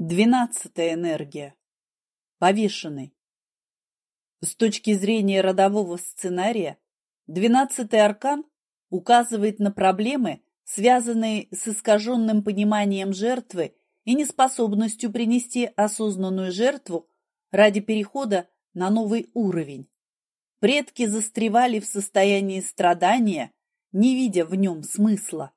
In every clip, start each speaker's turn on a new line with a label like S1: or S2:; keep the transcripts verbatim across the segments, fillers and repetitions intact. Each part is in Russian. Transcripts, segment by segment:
S1: Двенадцатая энергия. Повешенный. С точки зрения родового сценария, двенадцатый аркан указывает на проблемы, связанные с искаженным пониманием жертвы и неспособностью принести осознанную жертву ради перехода на новый уровень. Предки застревали в состоянии страдания, не видя в нем смысла.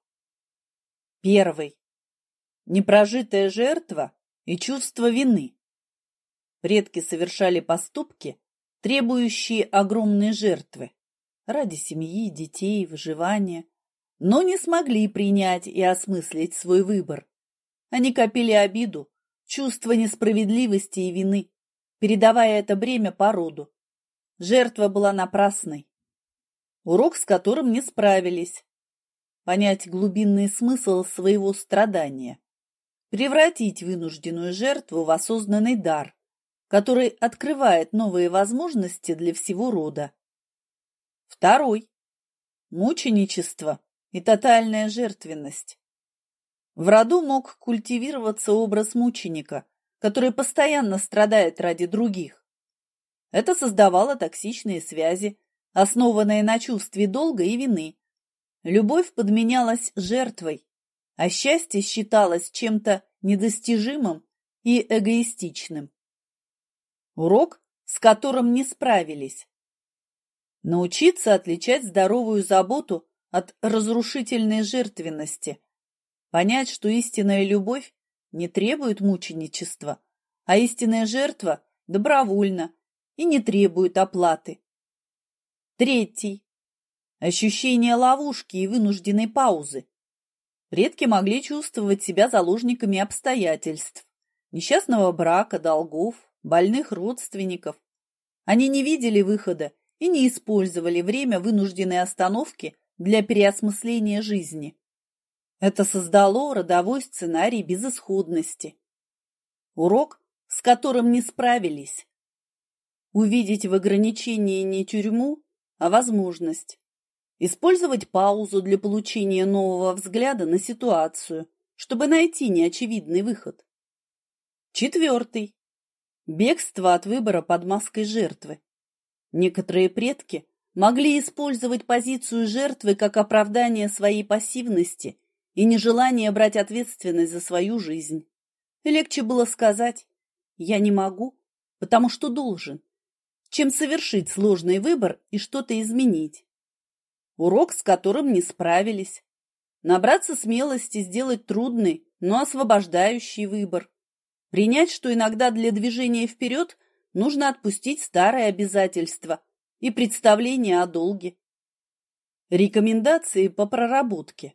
S1: Первый. Непрожитая жертва и чувство вины. Предки совершали поступки, требующие огромной жертвы ради семьи, детей, выживания, но не смогли принять и осмыслить свой выбор. Они копили обиду, чувство несправедливости и вины, передавая это бремя по роду. Жертва была напрасной. Урок, с которым не справились. Понять глубинный смысл своего страдания. Превратить вынужденную жертву в осознанный дар, который открывает новые возможности для всего рода. Второй. Мученичество и тотальная жертвенность. В роду мог культивироваться образ мученика, который постоянно страдает ради других. Это создавало токсичные связи, основанные на чувстве долга и вины. Любовь подменялась жертвой, а счастье считалось чем-то недостижимым и эгоистичным. Урок, с которым не справились. Научиться отличать здоровую заботу от разрушительной жертвенности. Понять, что истинная любовь не требует мученичества, а истинная жертва добровольна и не требует оплаты. Третий. Ощущение ловушки и вынужденной паузы. Предки могли чувствовать себя заложниками обстоятельств, несчастного брака, долгов, больных родственников. Они не видели выхода и не использовали время вынужденной остановки для переосмысления жизни. Это создало родовой сценарий безысходности. Урок, с которым не справились. Увидеть в ограничении не тюрьму, а возможность. Использовать паузу для получения нового взгляда на ситуацию, чтобы найти неочевидный выход. Четвертый. Бегство от выбора под маской жертвы. Некоторые предки могли использовать позицию жертвы как оправдание своей пассивности и нежелание брать ответственность за свою жизнь. Легче было сказать «я не могу, потому что должен», чем совершить сложный выбор и что-то изменить. Урок, с которым не справились. Набраться смелости сделать трудный, но освобождающий выбор. Принять, что иногда для движения вперед нужно отпустить старые обязательства и представления о долге. Рекомендации по проработке.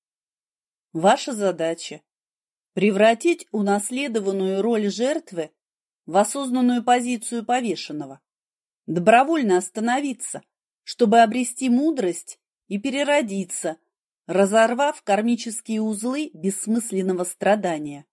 S1: Ваша задача – превратить унаследованную роль жертвы в осознанную позицию повешенного. Добровольно остановиться, чтобы обрести мудрость и переродиться, разорвав кармические узлы бессмысленного страдания.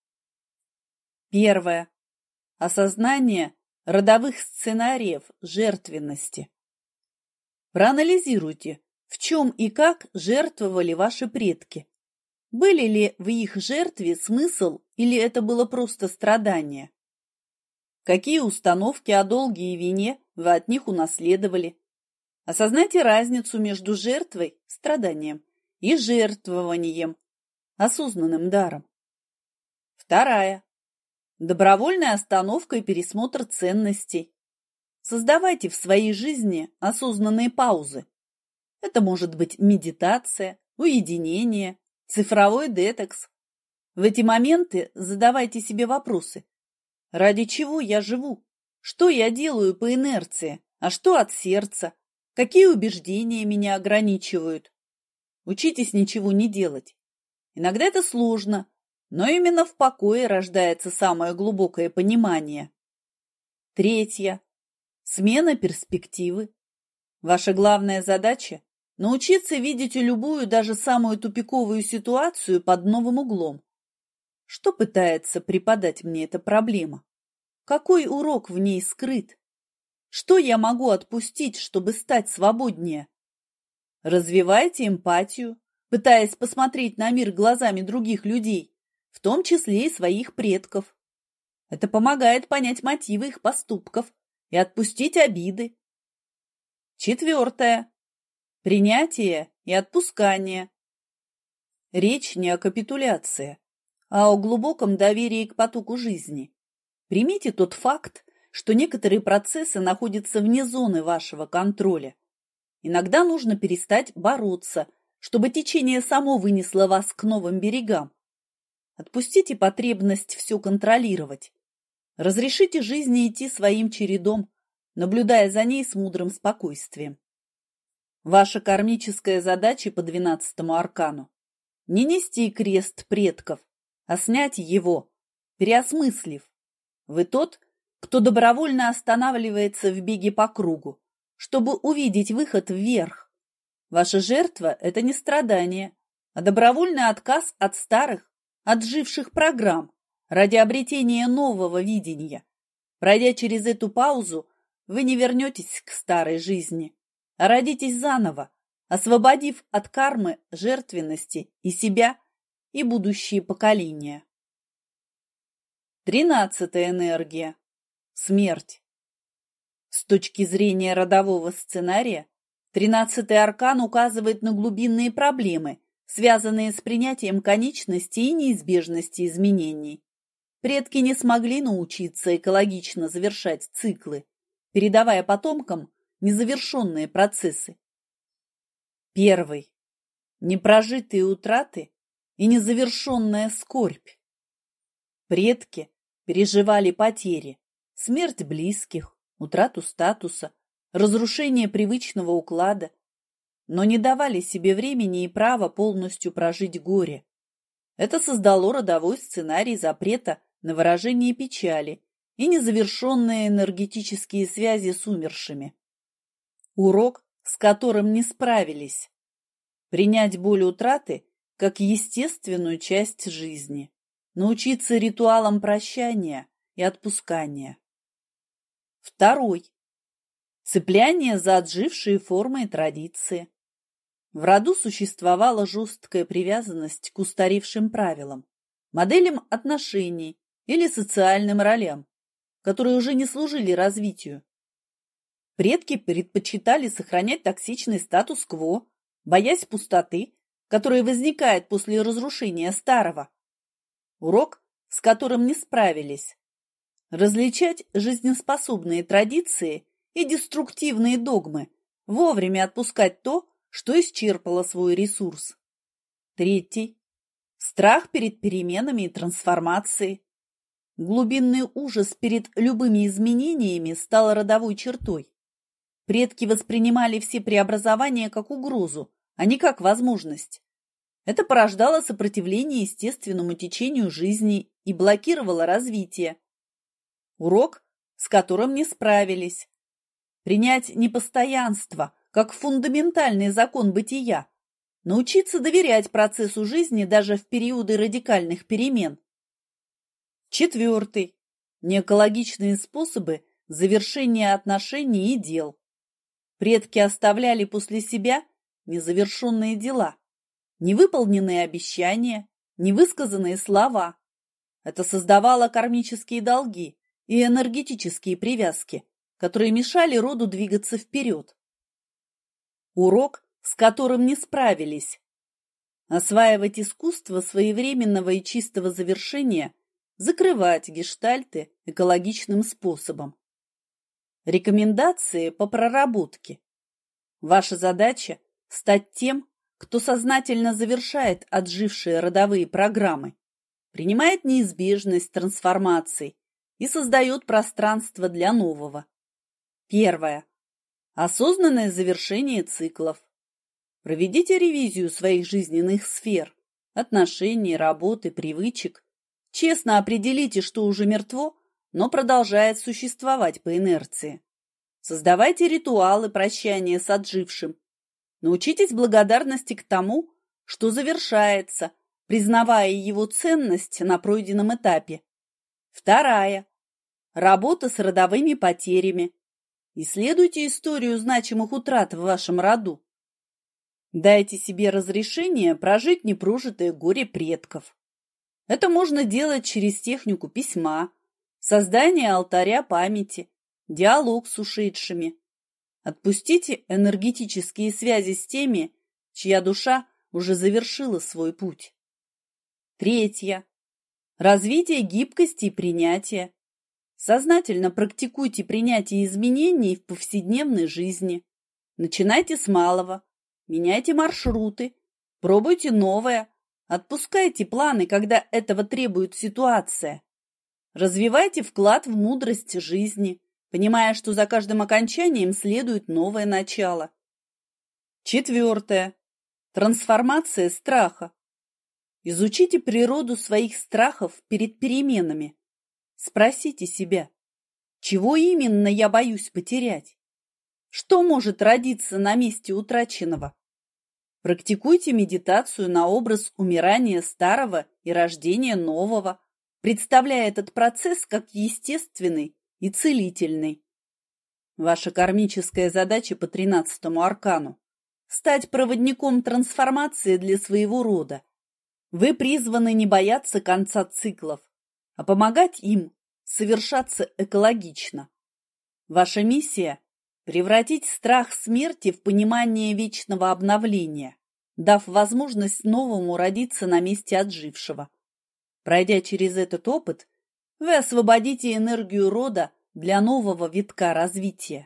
S1: Первое. Осознание родовых сценариев жертвенности. Проанализируйте, в чем и как жертвовали ваши предки. Были ли в их жертве смысл или это было просто страдание? Какие установки о долге и вине вы от них унаследовали? Осознайте разницу между жертвой, страданием, и жертвованием, осознанным даром. Вторая. Добровольная остановка и пересмотр ценностей. Создавайте в своей жизни осознанные паузы. Это может быть медитация, уединение, цифровой детокс. В эти моменты задавайте себе вопросы. Ради чего я живу? Что я делаю по инерции? А что от сердца? Какие убеждения меня ограничивают? Учитесь ничего не делать. Иногда это сложно, но именно в покое рождается самое глубокое понимание. Третье. Смена перспективы. Ваша главная задача – научиться видеть любую, даже самую тупиковую ситуацию под новым углом. Что пытается преподать мне эта проблема? Какой урок в ней скрыт? Что я могу отпустить, чтобы стать свободнее? Развивайте эмпатию, пытаясь посмотреть на мир глазами других людей, в том числе и своих предков. Это помогает понять мотивы их поступков и отпустить обиды. Четвертое. Принятие и отпускание. Речь не о капитуляции, а о глубоком доверии к потоку жизни. Примите тот факт, что некоторые процессы находятся вне зоны вашего контроля. Иногда нужно перестать бороться, чтобы течение само вынесло вас к новым берегам. Отпустите потребность все контролировать. Разрешите жизни идти своим чередом, наблюдая за ней с мудрым спокойствием. Ваша кармическая задача по двенадцатому аркану – не нести крест предков, а снять его, переосмыслив. Вы тот, кто добровольно останавливается в беге по кругу, чтобы увидеть выход вверх. Ваша жертва – это не страдание, а добровольный отказ от старых, отживших программ ради обретения нового видения. Пройдя через эту паузу, вы не вернетесь к старой жизни, а родитесь заново, освободив от кармы, жертвенности и себя, и будущие поколения. Тринадцатая энергия. Смерть. С точки зрения родового сценария, тринадцатый аркан указывает на глубинные проблемы, связанные с принятием конечности и неизбежности изменений. Предки не смогли научиться экологично завершать циклы, передавая потомкам незавершенные процессы. Первый. Непрожитые утраты и незавершенная скорбь. Предки переживали потери, смерть близких, утрату статуса, разрушение привычного уклада, но не давали себе времени и права полностью прожить горе. Это создало родовой сценарий запрета на выражение печали и незавершенные энергетические связи с умершими. Урок, с которым не справились. Принять боль утраты как естественную часть жизни. Научиться ритуалам прощания и отпускания. Второй. Цепляние за отжившие формы и традиции. В роду существовала жесткая привязанность к устаревшим правилам, моделям отношений или социальным ролям, которые уже не служили развитию. Предки предпочитали сохранять токсичный статус-кво, боясь пустоты, которая возникает после разрушения старого. Урок, с которым не справились. Различать жизнеспособные традиции и деструктивные догмы, вовремя отпускать то, что исчерпало свой ресурс. Третий. Страх перед переменами и трансформацией. Глубинный ужас перед любыми изменениями стал родовой чертой. Предки воспринимали все преобразования как угрозу, а не как возможность. Это порождало сопротивление естественному течению жизни и блокировало развитие. Урок, с которым не справились. Принять непостоянство как фундаментальный закон бытия. Научиться доверять процессу жизни даже в периоды радикальных перемен. Четвертый. Неэкологичные способы завершения отношений и дел. Предки оставляли после себя незавершенные дела, невыполненные обещания, невысказанные слова. Это создавало кармические долги и энергетические привязки, которые мешали роду двигаться вперед. Урок, с которым не справились. Осваивать искусство своевременного и чистого завершения, закрывать гештальты экологичным способом. Рекомендации по проработке. Ваша задача – стать тем, кто сознательно завершает отжившие родовые программы, принимает неизбежность трансформаций и создает пространство для нового. Первое. Осознанное завершение циклов. Проведите ревизию своих жизненных сфер, отношений, работы, привычек. Честно определите, что уже мертво, но продолжает существовать по инерции. Создавайте ритуалы прощания с отжившим. Научитесь благодарности к тому, что завершается, признавая его ценность на пройденном этапе. Вторая. Работа с родовыми потерями. Исследуйте историю значимых утрат в вашем роду. Дайте себе разрешение прожить непрожитое горе предков. Это можно делать через технику письма, создание алтаря памяти, диалог с ушедшими. Отпустите энергетические связи с теми, чья душа уже завершила свой путь. Третье. Развитие гибкости и принятия. Сознательно практикуйте принятие изменений в повседневной жизни. Начинайте с малого, меняйте маршруты, пробуйте новое, отпускайте планы, когда этого требует ситуация. Развивайте вклад в мудрость жизни, понимая, что за каждым окончанием следует новое начало. Четвертое. Трансформация страха. Изучите природу своих страхов перед переменами. Спросите себя, чего именно я боюсь потерять? Что может родиться на месте утраченного? Практикуйте медитацию на образ умирания старого и рождения нового, представляя этот процесс как естественный и целительный. Ваша кармическая задача по тринадцатому аркану – стать проводником трансформации для своего рода. Вы призваны не бояться конца циклов, а помогать им совершаться экологично. Ваша миссия – превратить страх смерти в понимание вечного обновления, дав возможность новому родиться на месте отжившего. Пройдя через этот опыт, вы освободите энергию рода для нового витка развития.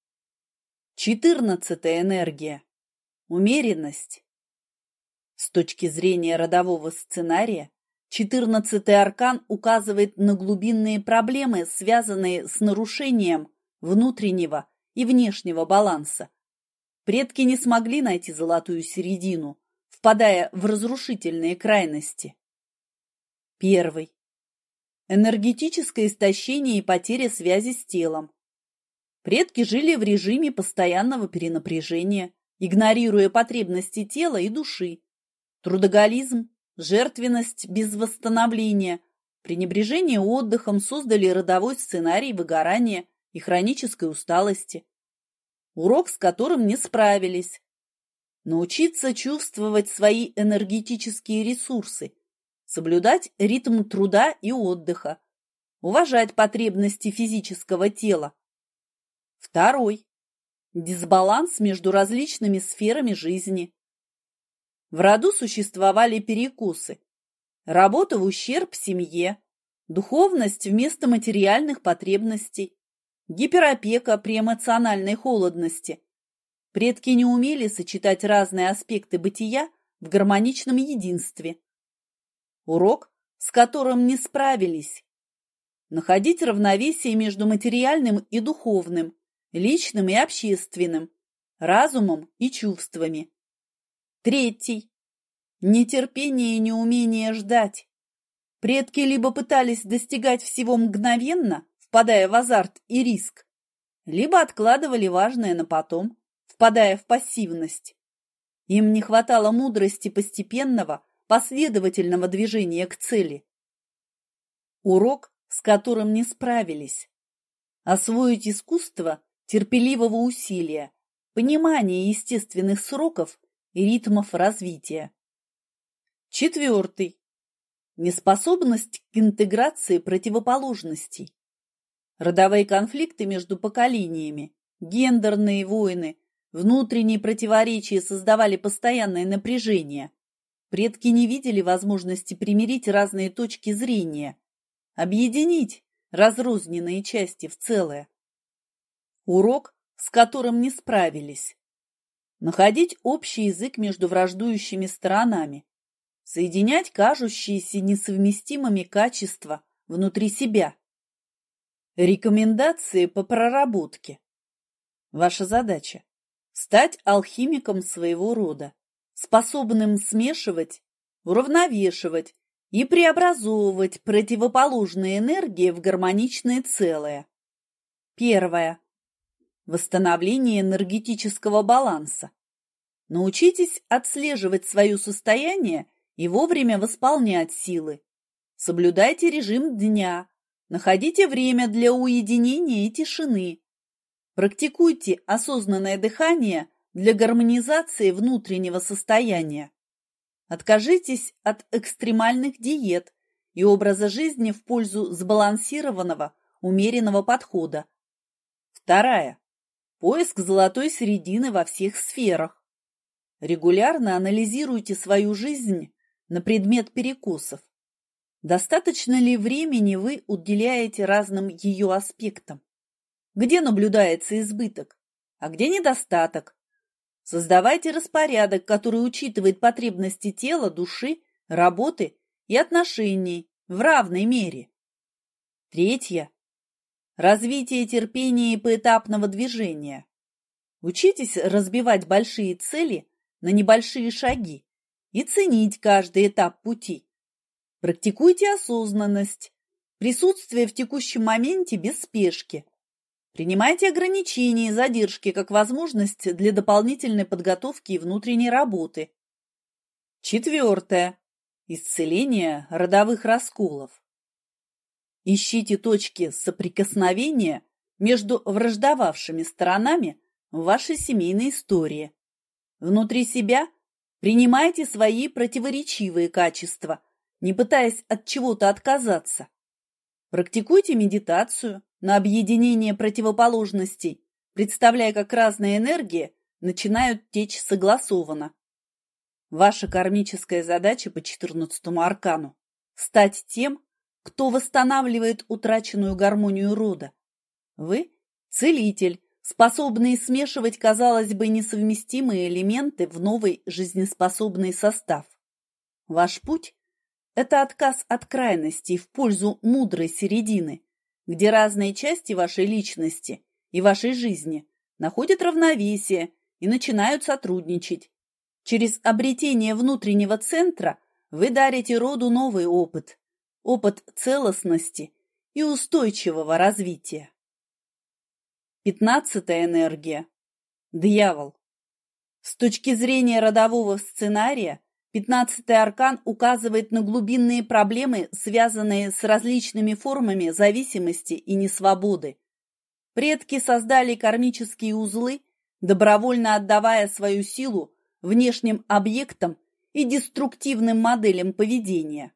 S1: Четырнадцатая энергия – умеренность. С точки зрения родового сценария, четырнадцатый аркан указывает на глубинные проблемы, связанные с нарушением внутреннего и внешнего баланса. Предки не смогли найти золотую середину, впадая в разрушительные крайности. Первый. Энергетическое истощение и потеря связи с телом. Предки жили в режиме постоянного перенапряжения, игнорируя потребности тела и души. Трудоголизм, жертвенность без восстановления, пренебрежение отдыхом создали родовой сценарий выгорания и хронической усталости. Урок, с которым не справились. Научиться чувствовать свои энергетические ресурсы, соблюдать ритм труда и отдыха, уважать потребности физического тела. Второй. Дисбаланс между различными сферами жизни. В роду существовали перекосы. Работа в ущерб семье, духовность вместо материальных потребностей, гиперопека при эмоциональной холодности. Предки не умели сочетать разные аспекты бытия в гармоничном единстве. Урок, с которым не справились. Находить равновесие между материальным и духовным, личным и общественным, разумом и чувствами. Третий. Нетерпение и неумение ждать. Предки либо пытались достигать всего мгновенно, впадая в азарт и риск, либо откладывали важное на потом, впадая в пассивность. Им не хватало мудрости постепенного, последовательного движения к цели. Урок, с которым не справились. Освоить искусство терпеливого усилия, понимание естественных сроков и ритмов развития. Четвертый. Неспособность к интеграции противоположностей. Родовые конфликты между поколениями, гендерные войны, внутренние противоречия создавали постоянное напряжение. Предки не видели возможности примирить разные точки зрения, объединить разрозненные части в целое. Урок, с которым не справились. Находить общий язык между враждующими сторонами, соединять кажущиеся несовместимыми качества внутри себя. Рекомендации по проработке. Ваша задача – стать алхимиком своего рода, способным смешивать, уравновешивать и преобразовывать противоположные энергии в гармоничное целое. Первое. Восстановление энергетического баланса. Научитесь отслеживать свое состояние и вовремя восполнять силы. Соблюдайте режим дня, находите время для уединения и тишины. Практикуйте осознанное дыхание для гармонизации внутреннего состояния. Откажитесь от экстремальных диет и образа жизни в пользу сбалансированного, умеренного подхода. Вторая. Поиск золотой середины во всех сферах. Регулярно анализируйте свою жизнь на предмет перекосов. Достаточно ли времени вы уделяете разным ее аспектам? Где наблюдается избыток, а где недостаток? Создавайте распорядок, который учитывает потребности тела, души, работы и отношений в равной мере. Третье. Развитие терпения и поэтапного движения. Учитесь разбивать большие цели на небольшие шаги и ценить каждый этап пути. Практикуйте осознанность, присутствие в текущем моменте без спешки. Принимайте ограничения и задержки как возможность для дополнительной подготовки и внутренней работы. Четвертое. Исцеление родовых расколов. Ищите точки соприкосновения между враждовавшими сторонами в вашей семейной истории. Внутри себя принимайте свои противоречивые качества, не пытаясь от чего-то отказаться. Практикуйте медитацию на объединение противоположностей, представляя, как разные энергии начинают течь согласованно. Ваша кармическая задача по четырнадцатому аркану – стать тем, кто восстанавливает утраченную гармонию рода. Вы – целитель, способный смешивать, казалось бы, несовместимые элементы в новый жизнеспособный состав. Ваш путь – это отказ от крайностей в пользу мудрой середины, где разные части вашей личности и вашей жизни находят равновесие и начинают сотрудничать. Через обретение внутреннего центра вы дарите роду новый опыт, опыт целостности и устойчивого развития. Пятнадцатая энергия. Дьявол. С точки зрения родового сценария, пятнадцатый аркан указывает на глубинные проблемы, связанные с различными формами зависимости и несвободы. Предки создали кармические узлы, добровольно отдавая свою силу внешним объектам и деструктивным моделям поведения.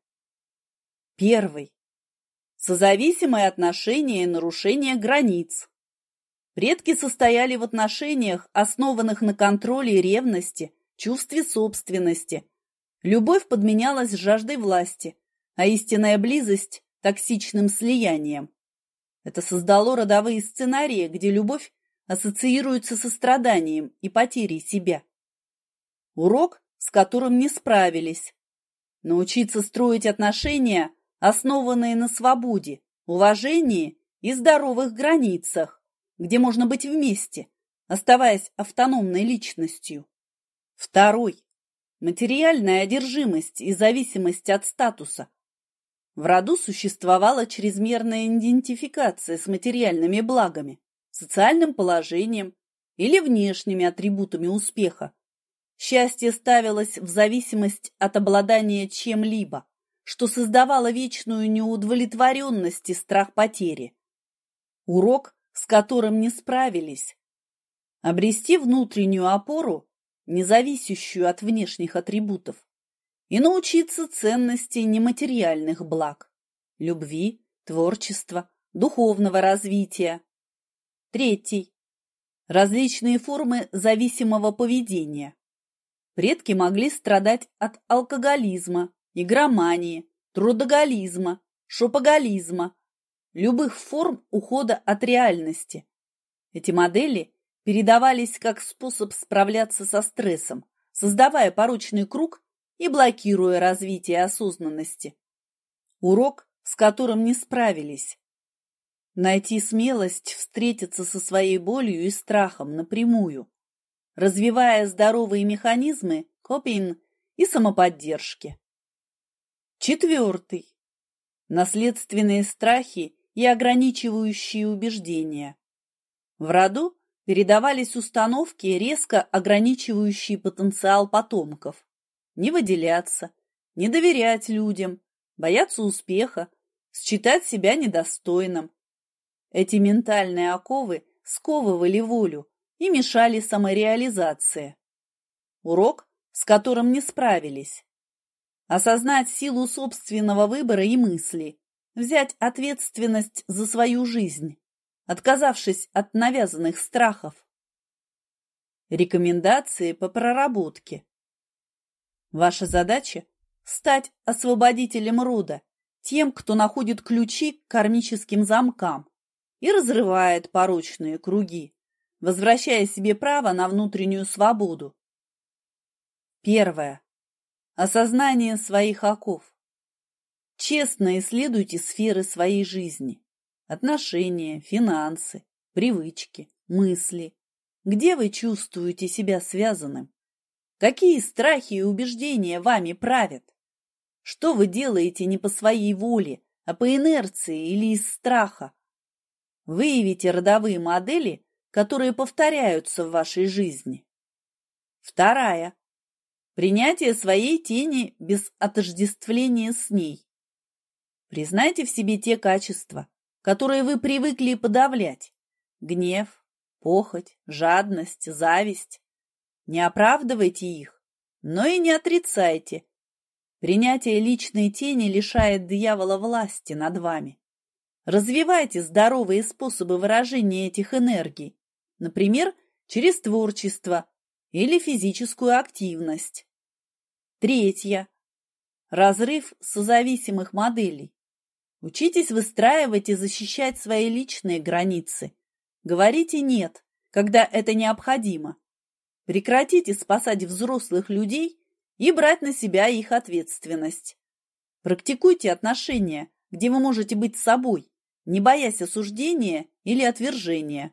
S1: Первый. Созависимые отношения и нарушение границ. Предки состояли в отношениях, основанных на контроле и ревности, чувстве собственности. Любовь подменялась жаждой власти, а истинная близость – токсичным слиянием. Это создало родовые сценарии, где любовь ассоциируется со страданием и потерей себя. Урок, с которым не справились. Научиться строить отношения, основанные на свободе, уважении и здоровых границах, где можно быть вместе, оставаясь автономной личностью. Второй. Материальная одержимость и зависимость от статуса. В роду существовала чрезмерная идентификация с материальными благами, социальным положением или внешними атрибутами успеха. Счастье ставилось в зависимость от обладания чем-либо, что создавало вечную неудовлетворенность и страх потери. Урок, с которым не справились. Обрести внутреннюю опору, не зависящую от внешних атрибутов, и научиться ценности нематериальных благ, любви, творчества, духовного развития. Третий. Различные формы зависимого поведения. Предки могли страдать от алкоголизма, игромании, трудоголизма, шопоголизма, любых форм ухода от реальности. Эти модели передавались как способ справляться со стрессом, создавая порочный круг и блокируя развитие осознанности. Урок, с которым не справились. Найти смелость встретиться со своей болью и страхом напрямую, развивая здоровые механизмы копинг и самоподдержки. Четвертый. Наследственные страхи и ограничивающие убеждения. В роду передавались установки, резко ограничивающие потенциал потомков. Не выделяться, не доверять людям, бояться успеха, считать себя недостойным. Эти ментальные оковы сковывали волю и мешали самореализации. Урок, с которым не справились. осознать силу собственного выбора и мысли, взять ответственность за свою жизнь, отказавшись от навязанных страхов. Рекомендации по проработке. Ваша задача – стать освободителем рода, тем, кто находит ключи к кармическим замкам и разрывает порочные круги, возвращая себе право на внутреннюю свободу. Первое. Осознание своих оков. Честно исследуйте сферы своей жизни. Отношения, финансы, привычки, мысли. Где вы чувствуете себя связанным? Какие страхи и убеждения вами правят? Что вы делаете не по своей воле, а по инерции или из страха? Выявите родовые модели, которые повторяются в вашей жизни. Вторая. Принятие своей тени без отождествления с ней. Признайте в себе те качества, которые вы привыкли подавлять. Гнев, похоть, жадность, зависть. Не оправдывайте их, но и не отрицайте. Принятие личной тени лишает дьявола власти над вами. Развивайте здоровые способы выражения этих энергий, например, через творчество или физическую активность. Третье. Разрыв созависимых моделей. Учитесь выстраивать и защищать свои личные границы. Говорите «нет», когда это необходимо. Прекратите спасать взрослых людей и брать на себя их ответственность. Практикуйте отношения, где вы можете быть собой, не боясь осуждения или отвержения.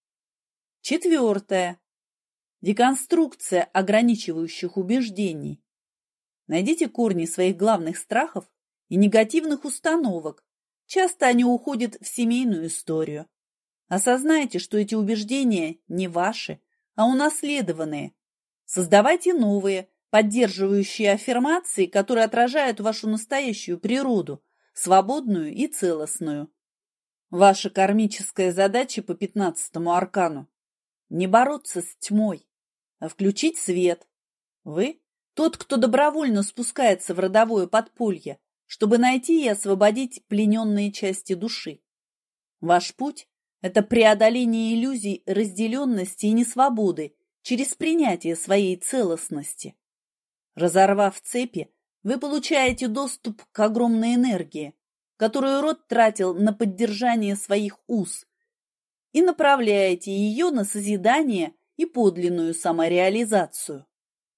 S1: Четвертое. Деконструкция ограничивающих убеждений. Найдите корни своих главных страхов и негативных установок. Часто они уходят в семейную историю. Осознайте, что эти убеждения не ваши, а унаследованные. Создавайте новые, поддерживающие аффирмации, которые отражают вашу настоящую природу, свободную и целостную. Ваша кармическая задача по пятнадцатому аркану – не бороться с тьмой, а включить свет. Вы – тот, кто добровольно спускается в родовое подполье, чтобы найти и освободить плененные части души. Ваш путь – это преодоление иллюзий разделенности и несвободы через принятие своей целостности. Разорвав цепи, вы получаете доступ к огромной энергии, которую род тратил на поддержание своих уз, и направляете ее на созидание и подлинную самореализацию.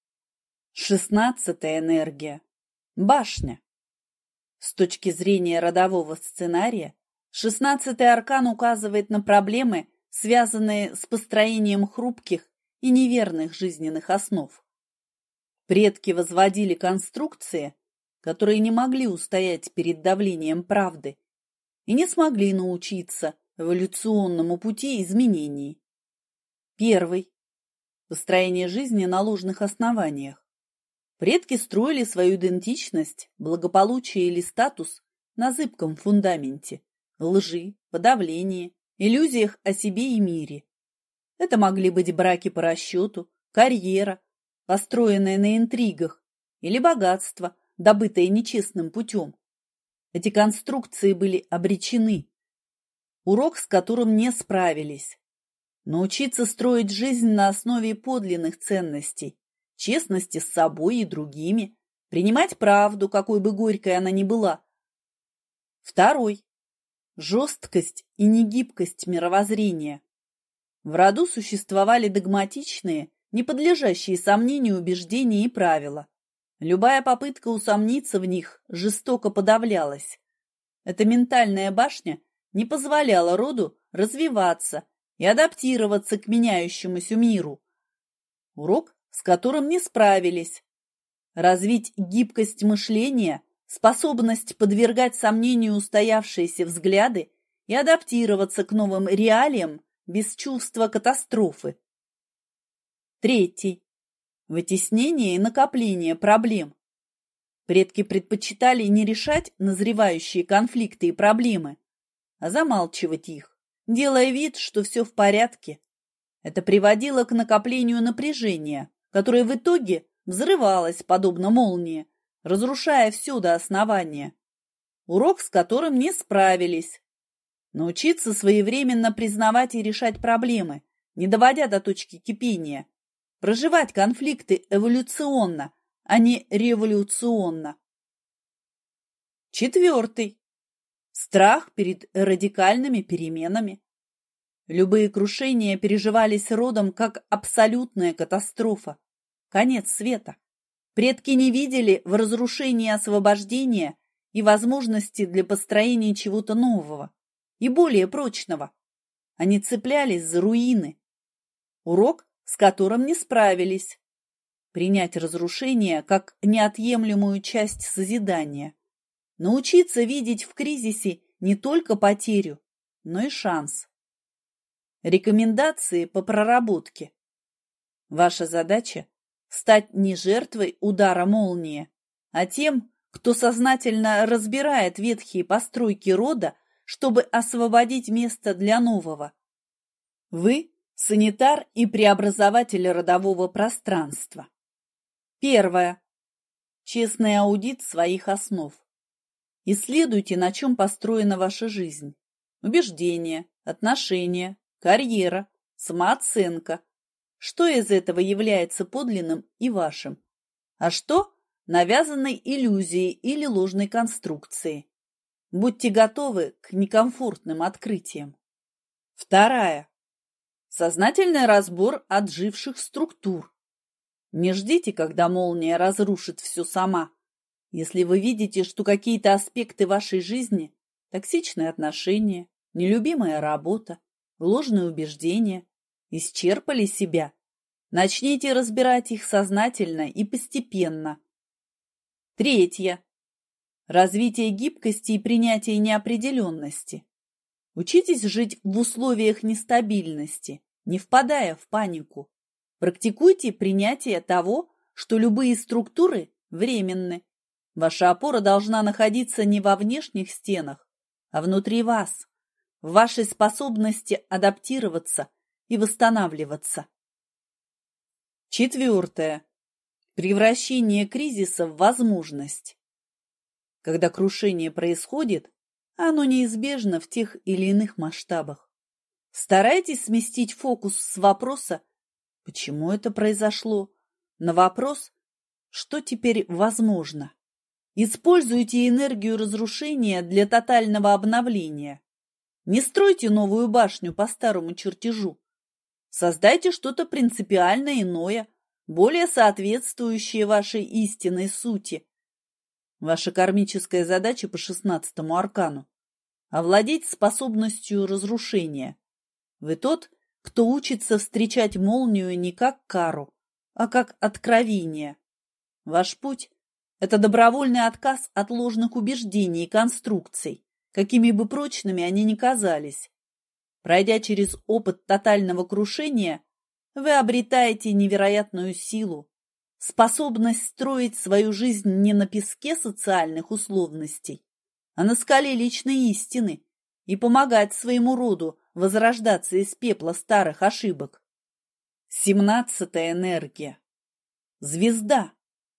S1: Шестнадцатая энергия – башня. С точки зрения родового сценария, шестнадцатый аркан указывает на проблемы, связанные с построением хрупких и неверных жизненных основ. Предки возводили конструкции, которые не могли устоять перед давлением правды и не смогли научиться эволюционному пути изменений. Первый. Построение жизни на ложных основаниях. Предки строили свою идентичность, благополучие или статус на зыбком фундаменте, лжи, подавлении, иллюзиях о себе и мире. Это могли быть браки по расчету, карьера, построенная на интригах, или богатство, добытое нечестным путем. Эти конструкции были обречены. Урок, с которым не справились. Научиться строить жизнь на основе подлинных ценностей, честности с собой и другими, принимать правду, какой бы горькой она ни была. Второй. Жесткость и негибкость мировоззрения. В роду существовали догматичные, не подлежащие сомнению убеждения и правила. Любая попытка усомниться в них жестоко подавлялась. Эта ментальная башня не позволяла роду развиваться и адаптироваться к меняющемуся миру. Урок, с которым не справились. Развить гибкость мышления, способность подвергать сомнению устоявшиеся взгляды и адаптироваться к новым реалиям без чувства катастрофы. Третий. Вытеснение и накопление проблем. Предки предпочитали не решать назревающие конфликты и проблемы, а замалчивать их, делая вид, что все в порядке. Это приводило к накоплению напряжения, которое в итоге взрывалось, подобно молнии, разрушая все до основания. Урок, с которым не справились. Научиться своевременно признавать и решать проблемы, не доводя до точки кипения. Проживать конфликты эволюционно, а не революционно. Четвертый. Страх перед радикальными переменами. Любые крушения переживались родом как абсолютная катастрофа. Конец света. Предки не видели в разрушении освобождения и возможности для построения чего-то нового и более прочного. Они цеплялись за руины. Урок, с которым не справились. Принять разрушение как неотъемлемую часть созидания. Научиться видеть в кризисе не только потерю, но и шанс. Рекомендации по проработке. Ваша задача – стать не жертвой удара молнии, а тем, кто сознательно разбирает ветхие постройки рода, чтобы освободить место для нового. Вы – санитар и преобразователь родового пространства. Первое. Честный аудит своих основ. Исследуйте, на чем построена ваша жизнь. Убеждения, отношения, карьера, самооценка. Что из этого является подлинным и вашим, а что – навязанной иллюзией или ложной конструкцией. Будьте готовы к некомфортным открытиям. Вторая. Сознательный разбор отживших структур. Не ждите, когда молния разрушит все сама. Если вы видите, что какие-то аспекты вашей жизни – токсичные отношения, нелюбимая работа, ложные убеждения – исчерпали себя, начните разбирать их сознательно и постепенно. Третье. Развитие гибкости и принятие неопределенности. Учитесь жить в условиях нестабильности, не впадая в панику. Практикуйте принятие того, что любые структуры временны. Ваша опора должна находиться не во внешних стенах, а внутри вас, в вашей способности адаптироваться и восстанавливаться. Четвертое. Превращение кризиса в возможность. Когда крушение происходит, оно неизбежно в тех или иных масштабах. Старайтесь сместить фокус с вопроса «почему это произошло?» на вопрос «что теперь возможно?». Используйте энергию разрушения для тотального обновления. Не стройте новую башню по старому чертежу. Создайте что-то принципиально иное, более соответствующее вашей истинной сути. Ваша кармическая задача по шестнадцатому аркану – овладеть способностью разрушения. Вы тот, кто учится встречать молнию не как кару, а как откровение. Ваш путь – это добровольный отказ от ложных убеждений и конструкций, какими бы прочными они ни казались. Пройдя через опыт тотального крушения, вы обретаете невероятную силу, способность строить свою жизнь не на песке социальных условностей, а на скале личной истины и помогать своему роду возрождаться из пепла старых ошибок. Семнадцатая энергия. Звезда.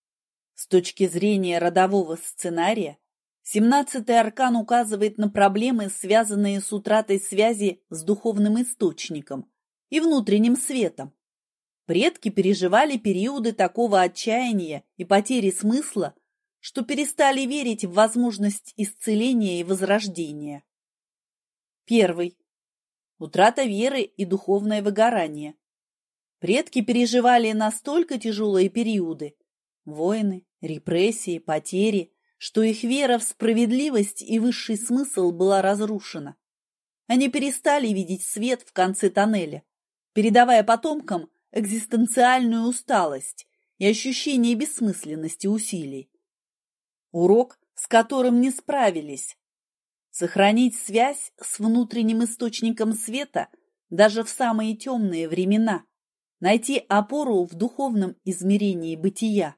S1: С точки зрения родового сценария, семнадцатый аркан указывает на проблемы, связанные с утратой связи с духовным источником и внутренним светом. Предки переживали периоды такого отчаяния и потери смысла, что перестали верить в возможность исцеления и возрождения. Первый. Утрата веры и духовное выгорание. Предки переживали настолько тяжелые периоды – войны, репрессии, потери, что их вера в справедливость и высший смысл была разрушена. Они перестали видеть свет в конце тоннеля, передавая потомкам экзистенциальную усталость и ощущение бессмысленности усилий. Урок, с которым не справились. Сохранить связь с внутренним источником света даже в самые темные времена. Найти опору в духовном измерении бытия.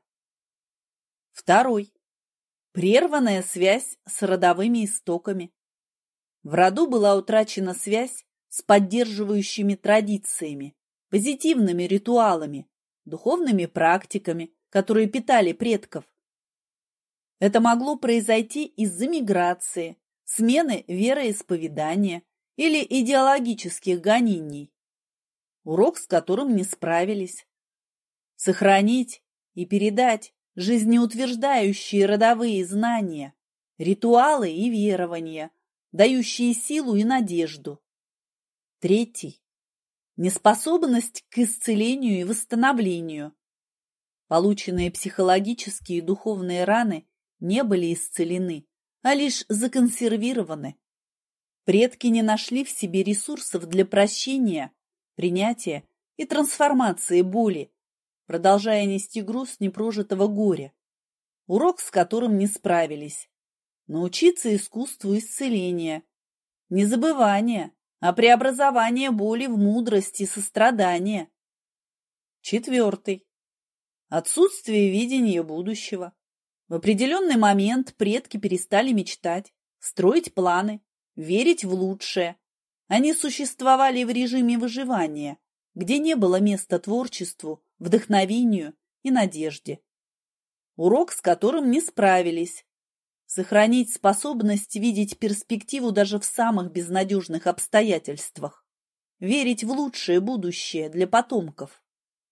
S1: Второй. Прерванная связь с родовыми истоками. В роду была утрачена связь с поддерживающими традициями, позитивными ритуалами, духовными практиками, которые питали предков. Это могло произойти из-за миграции, смены вероисповедания или идеологических гонений. Урок, с которым не справились. Сохранить и передать жизнеутверждающие родовые знания, ритуалы и верования, дающие силу и надежду. Третий. Неспособность к исцелению и восстановлению. Полученные психологические и духовные раны не были исцелены, а лишь законсервированы. Предки не нашли в себе ресурсов для прощения, принятия и трансформации боли, продолжая нести груз непрожитого горя. Урок, с которым не справились. Научиться искусству исцеления, не забывания, а преобразования боли в мудрость и сострадание. Четвертый. Отсутствие видения будущего. В определенный момент предки перестали мечтать, строить планы, верить в лучшее. Они существовали в режиме выживания, где не было места творчеству, вдохновению и надежде. Урок, с которым не справились. Сохранить способность видеть перспективу даже в самых безнадежных обстоятельствах. Верить в лучшее будущее для потомков.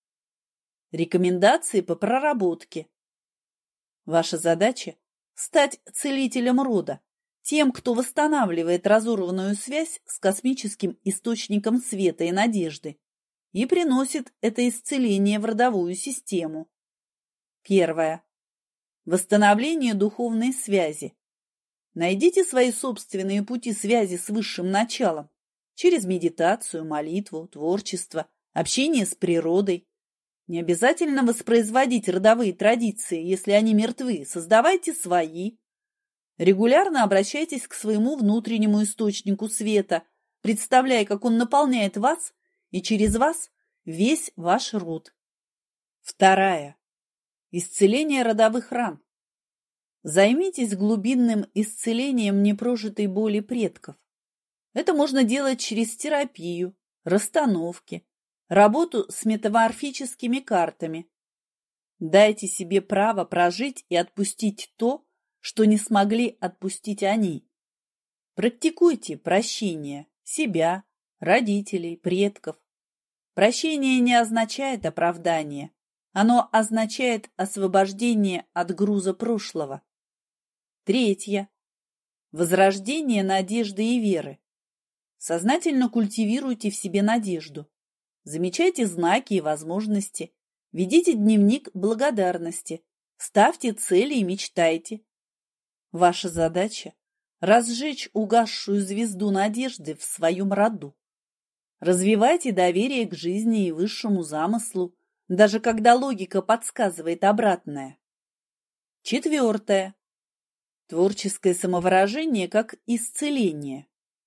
S1: Рекомендации по проработке. Ваша задача – стать целителем рода, тем, кто восстанавливает разорванную связь с космическим источником света и надежды и приносит это исцеление в родовую систему. Первое. Восстановление духовной связи. Найдите свои собственные пути связи с высшим началом через медитацию, молитву, творчество, общение с природой. Не обязательно воспроизводить родовые традиции, если они мертвы, создавайте свои. Регулярно обращайтесь к своему внутреннему источнику света, представляя, как он наполняет вас и через вас весь ваш род. Вторая. Исцеление родовых ран. Займитесь глубинным исцелением непрожитой боли предков. Это можно делать через терапию, расстановки, работу с метаморфическими картами. Дайте себе право прожить и отпустить то, что не смогли отпустить они. Практикуйте прощение себя, родителей, предков. Прощение не означает оправдание. Оно означает освобождение от груза прошлого. Третье. Возрождение надежды и веры. Сознательно культивируйте в себе надежду. Замечайте знаки и возможности. Ведите дневник благодарности. Ставьте цели и мечтайте. Ваша задача – разжечь угасшую звезду надежды в своем роду. Развивайте доверие к жизни и высшему замыслу, даже когда логика подсказывает обратное. Четвертое. Творческое самовыражение как исцеление.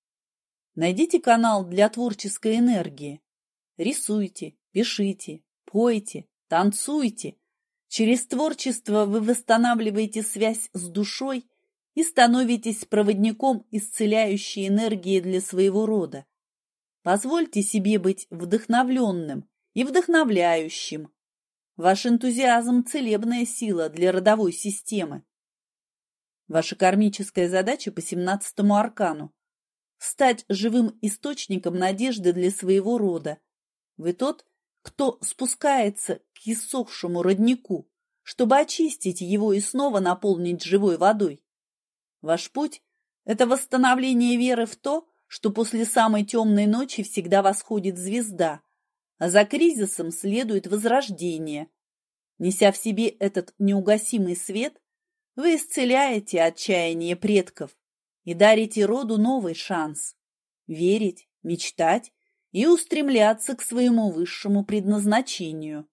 S1: Найдите канал для творческой энергии. Рисуйте, пишите, пойте, танцуйте. Через творчество вы восстанавливаете связь с душой и становитесь проводником исцеляющей энергии для своего рода. Позвольте себе быть вдохновленным и вдохновляющим. Ваш энтузиазм – целебная сила для родовой системы. Ваша кармическая задача по семнадцатому аркану – стать живым источником надежды для своего рода. Вы тот, кто спускается к иссохшему роднику, чтобы очистить его и снова наполнить живой водой. Ваш путь – это восстановление веры в то, что после самой темной ночи всегда восходит звезда, а за кризисом следует возрождение. Неся в себе этот неугасимый свет, вы исцеляете отчаяние предков и дарите роду новый шанс – верить, мечтать и устремляться к своему высшему предназначению.